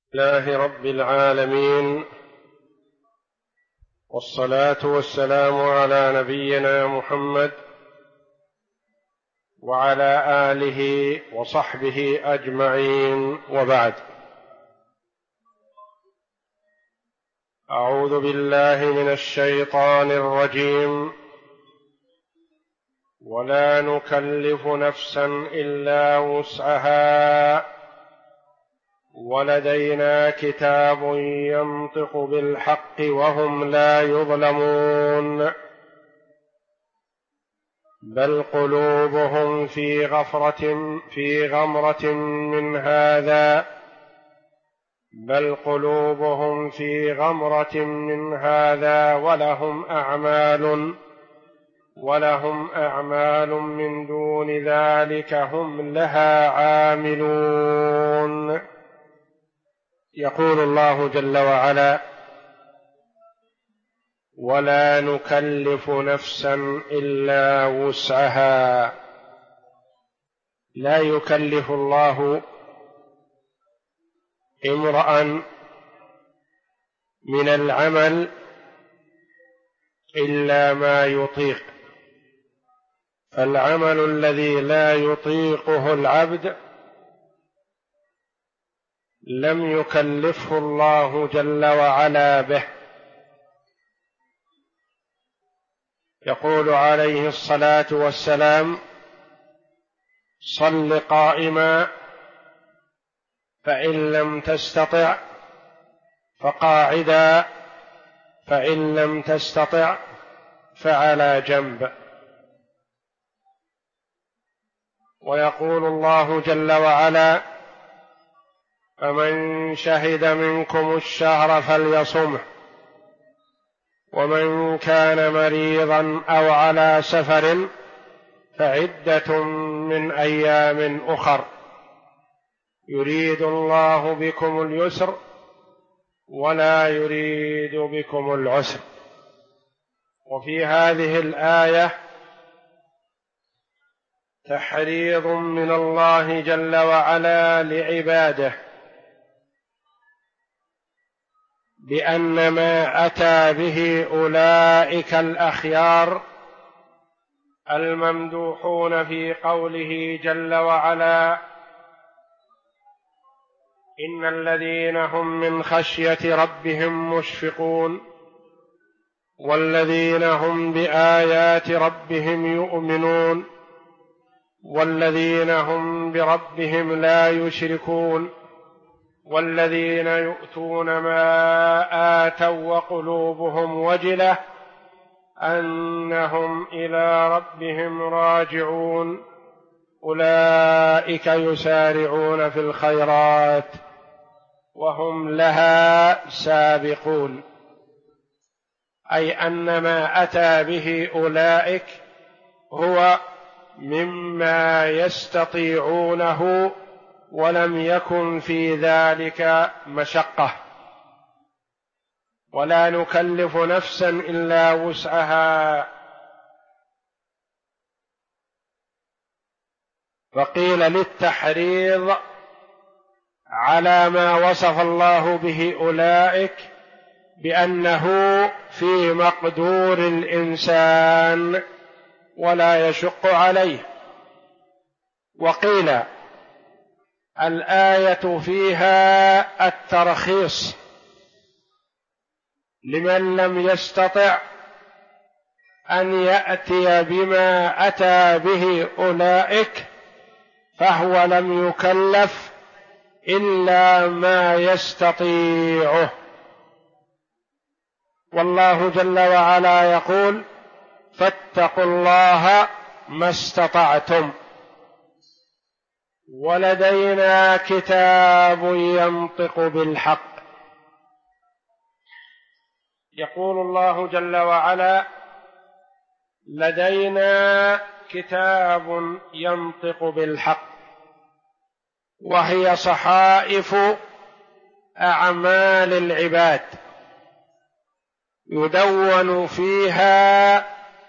لله رب العالمين، والصلاة والسلام على نبينا محمد وعلى آله وصحبه أجمعين، وبعد. أعوذ بالله من الشيطان الرجيم. ولا نكلف نفسا إلا وسعها ولدينا كتاب ينطق بالحق وهم لا يظلمون بل قلوبهم في غمرة من هذا ولهم أعمال من دون ذلك هم لها عاملون. يقول الله جل وعلا: ولا نكلف نفسا إلا وسعها. لا يكلف الله امرأ من العمل إلا ما يطيق، فالعمل الذي لا يطيقه العبد لم يكلفه الله جل وعلا به. يقول عليه الصلاة والسلام: صل قائما فإن لم تستطع فقاعدا فإن لم تستطع فعلى جنب. ويقول الله جل وعلا: فمن شهد منكم الشهر فليصمه ومن كان مريضا أو على سفر فعدة من أيام أخر يريد الله بكم اليسر ولا يريد بكم العسر. وفي هذه الآية تحريض من الله جل وعلا لعباده بأن ما أتى به أولئك الأخيار الممدوحون في قوله جل وعلا: إن الذين هم من خشية ربهم مشفقون والذين هم بآيات ربهم يؤمنون والذين هم بربهم لا يشركون والذين يؤتون ما آتوا وقلوبهم وجلة أنهم إلى ربهم راجعون أولئك يسارعون في الخيرات وهم لها سابقون. أي أن ما أتى به أولئك هو مما يستطيعونه ولم يكن في ذلك مشقة. ولا نكلف نفسا إلا وسعها. فقيل للتحريض على ما وصف الله به أولئك بأنه في مقدور الإنسان ولا يشق عليه. وقيل الآية فيها الترخيص لمن لم يستطع أن يأتي بما أتى به أولئك فهو لم يكلف إلا ما يستطيعه. والله جل وعلا يقول: فاتقوا الله ما استطعتم ولدينا كتاب ينطق بالحق. يقول الله جل وعلا: لدينا كتاب ينطق بالحق، وهي صحائف أعمال العباد يدون فيها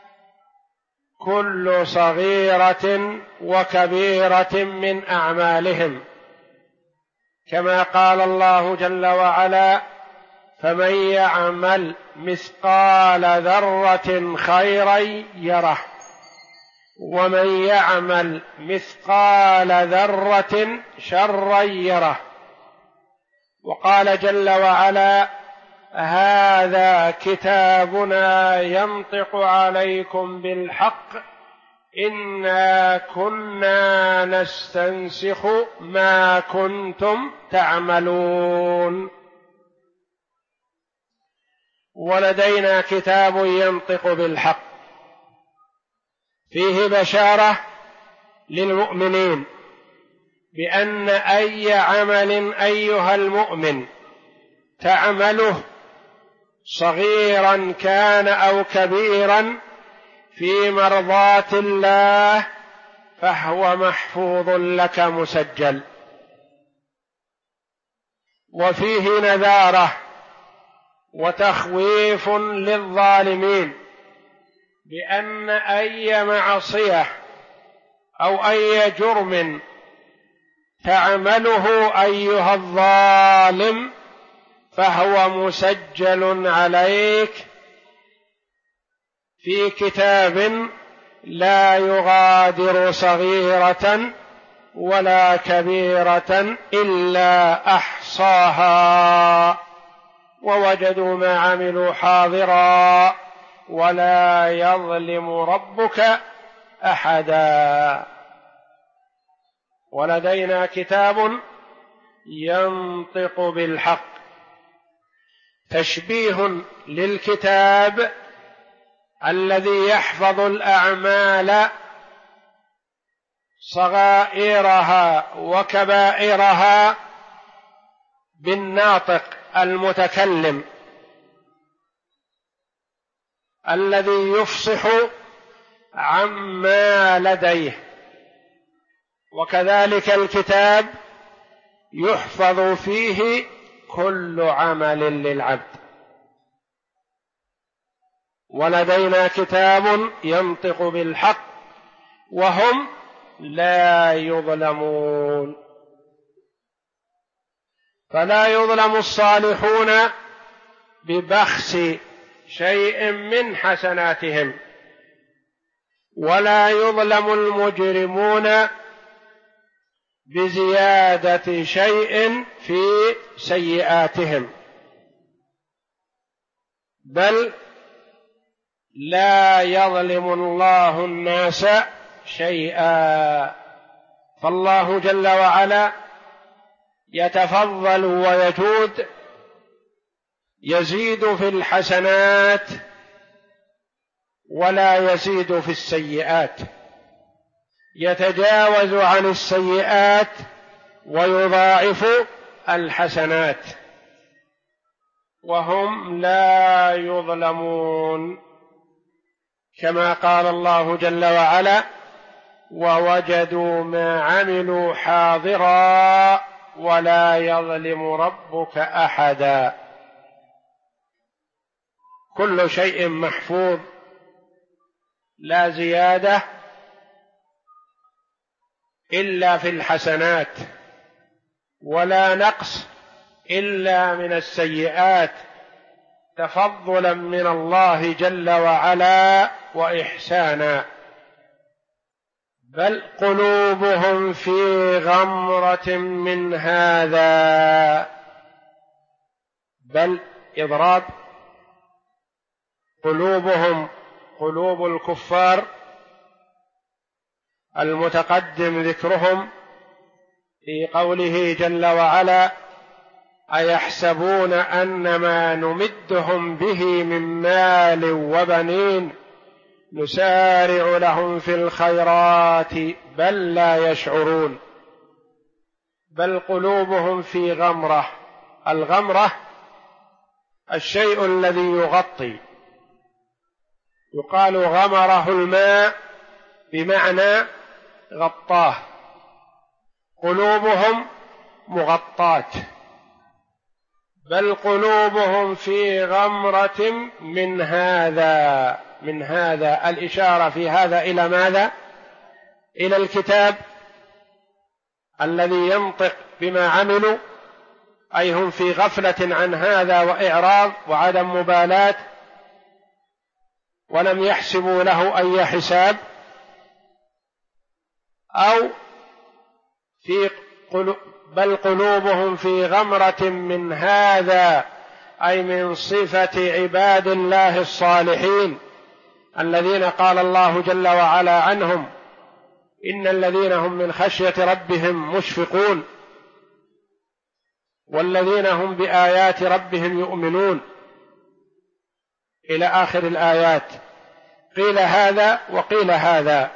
كل صغيرة وكبيرة من أعمالهم، كما قال الله جل وعلا: فمن يعمل مثقال ذرة خيرا يره ومن يعمل مثقال ذرة شرا يره. وقال جل وعلا: هذا كتابنا ينطق عليكم بالحق إنا كنا نستنسخ ما كنتم تعملون. ولدينا كتاب ينطق بالحق فيه بشارة للمؤمنين بأن أي عمل أيها المؤمن تعمله صغيرا كان أو كبيرا في مرضاة الله فهو محفوظ لك مسجل. وفيه نذارة وتخويف للظالمين بأن أي معصية أو أي جرم تعمله أيها الظالم فهو مسجل عليك في كتاب لا يغادر صغيرة ولا كبيرة إلا أحصاها ووجدوا ما عملوا حاضرا ولا يظلم ربك أحدا. ولدينا كتاب ينطق بالحق، تشبيه للكتاب الذي يحفظ الأعمال صغائرها وكبائرها بالناطق المتكلم الذي يفصح عما لديه. وكذلك الكتاب يحفظ فيه كل عمل للعبد. ولدينا كتاب ينطق بالحق وهم لا يظلمون. فلا يظلم الصالحون ببخس شيء من حسناتهم، ولا يظلم المجرمون بزيادة شيء في سيئاتهم، بل لا يظلم الله الناس شيئا. فالله جل وعلا يتفضل ويجود، يزيد في الحسنات ولا يزيد في السيئات، يتجاوز عن السيئات ويضاعف الحسنات، وهم لا يظلمون. كما قال الله جل وعلا: ووجدوا ما عملوا حاضرا ولا يظلم ربك أحدا. كل شيء محفوظ، لا زيادة إلا في الحسنات، ولا نقص إلا من السيئات، تفضلا من الله جل وعلا وإحسانا. بل قلوبهم في غمرة من هذا. بل إضراب قلوبهم قلوب الكفار المتقدم ذكرهم في قوله جل وعلا: أيحسبون أن ما نمدهم به من مال وبنين نسارع لهم في الخيرات بل لا يشعرون. بل قلوبهم في غمرة. الغمرة الشيء الذي يغطي، يقال غمره الماء بمعنى غطاه. قلوبهم مغطاة. بل قلوبهم في غمرة من هذا. من هذا الإشارة في هذا إلى ماذا؟ إلى الكتاب الذي ينطق بما عملوا أي هم في غفلة عن هذا وإعراض وعدم مبالاة، ولم يحسبوا له أي حساب، أو بل قلوبهم في غمرة من هذا، أي من صفة عباد الله الصالحين الذين قال الله جل وعلا عنهم: إن الذين هم من خشية ربهم مشفقون والذين هم بآيات ربهم يؤمنون، إلى آخر الآيات. قيل هذا وقيل هذا،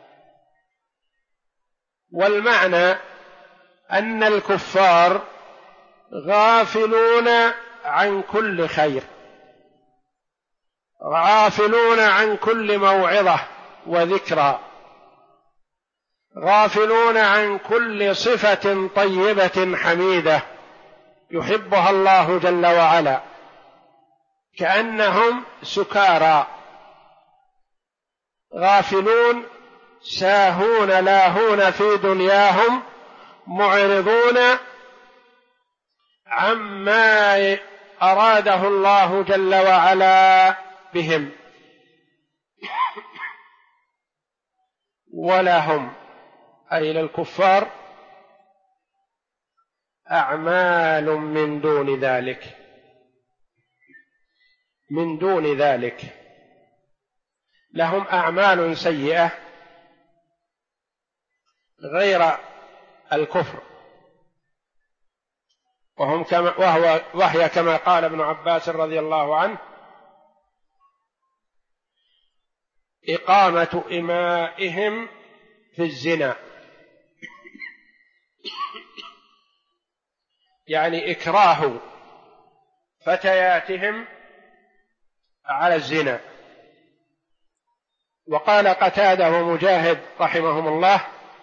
والمعنى أن الكفار غافلون عن كل خير، غافلون عن كل موعظة وذكرى، غافلون عن كل صفة طيبة حميدة يحبها الله جل وعلا، كأنهم سكارى غافلون ساهون لاهون في دنياهم، معرضون عما أراده الله جل وعلا بهم. ولهم أي للكفار أعمال من دون ذلك، من دون ذلك لهم أعمال سيئة غير الكفر، وهي كما قال ابن عباس رضي الله عنه: إقامة إمائهم في الزنا، يعني إكراه فتياتهم على الزنا. وقال قتادة ومجاهد رحمهم الله: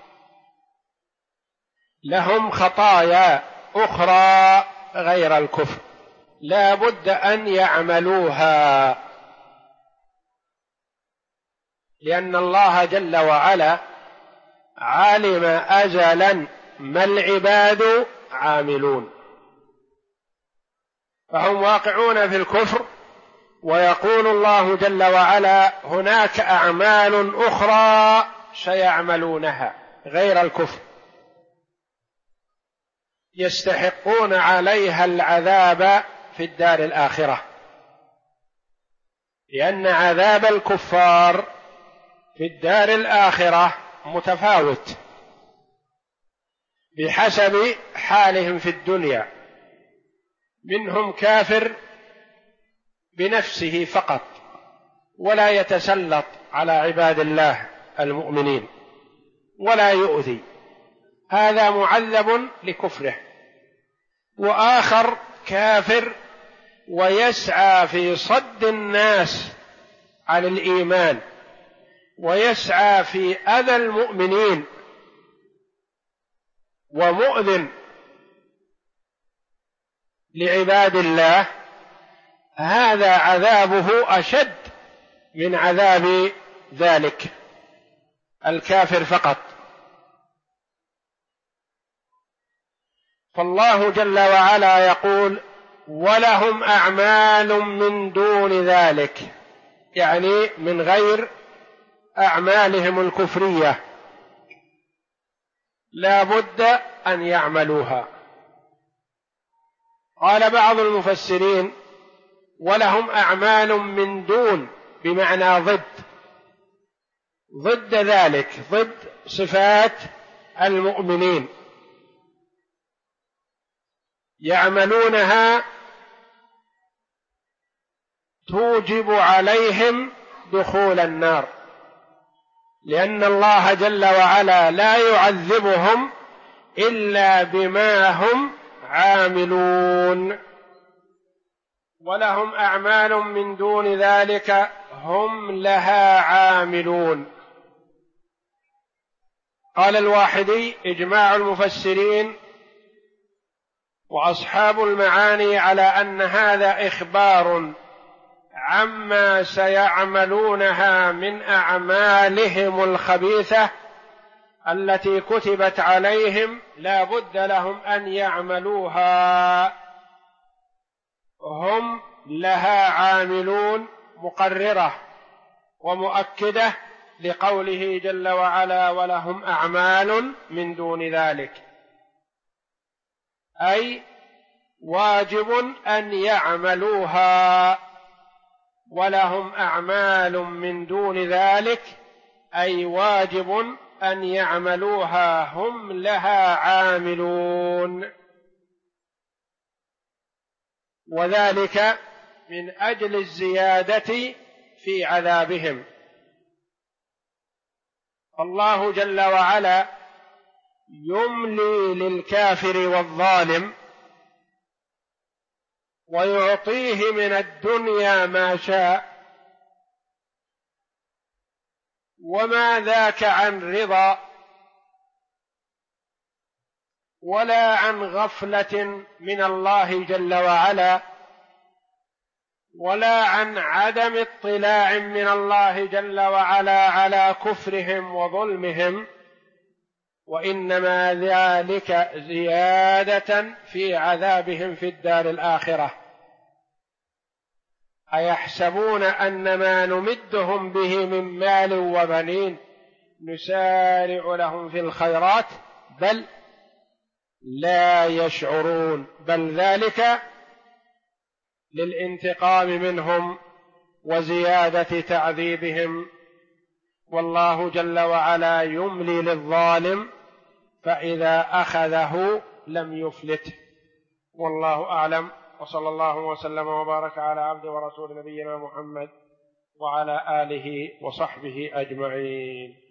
لهم خطايا أخرى غير الكفر لا بد أن يعملوها، لأن الله جل وعلا علم أزلا ما العباد عاملون، فهم واقعون في الكفر، ويقول الله جل وعلا: هناك أعمال أخرى سيعملونها غير الكفر يستحقون عليها العذاب في الدار الآخرة، لأن عذاب الكفار في الدار الآخرة متفاوت بحسب حالهم في الدنيا. منهم كافر بنفسه فقط ولا يتسلط على عباد الله المؤمنين ولا يؤذي، هذا معذب لكفره. وآخر كافر ويسعى في صد الناس عن الإيمان، ويسعى في أذى المؤمنين ومؤذن لعباد الله، هذا عذابه أشد من عذاب ذلك الكافر فقط. فالله جل وعلا يقول: ولهم أعمال من دون ذلك، يعني من غير أعمالهم الكفرية، لا بد أن يعملوها. قال بعض المفسرين: ولهم أعمال من دون بمعنى ضد ذلك، ضد صفات المؤمنين، يعملونها توجب عليهم دخول النار، لأن الله جل وعلا لا يعذبهم إلا بما هم عاملون. ولهم أعمال من دون ذلك هم لها عاملون. قال الواحدي: إجماع المفسرين وأصحاب المعاني على أن هذا إخبار عما سيعملونها من أعمالهم الخبيثة التي كتبت عليهم لا بد لهم أن يعملوها، هم لها عاملون، مقررة ومؤكدة لقوله جل وعلا: ولهم أعمال من دون ذلك، أي واجب أن يعملوها. ولهم أعمال من دون ذلك أي واجب أن يعملوها، هم لها عاملون، وذلك من أجل الزيادة في عذابهم. الله جل وعلا يملي للكافر والظالم ويعطيه من الدنيا ما شاء، وما ذاك عن رضا ولا عن غفلة من الله جل وعلا، ولا عن عدم اطلاع من الله جل وعلا على كفرهم وظلمهم، وإنما ذلك زيادة في عذابهم في الدار الآخرة. أيحسبون أن ما نمدهم به من مال وبنين نسارع لهم في الخيرات بل لا يشعرون، بل ذلك للانتقام منهم وزيادة تعذيبهم. والله جل وعلا يملي للظالم فإذا أخذه لم يفلته. والله أعلم، وصلى الله وسلم وبارك على عبد ورسول نبينا محمد وعلى آله وصحبه أجمعين.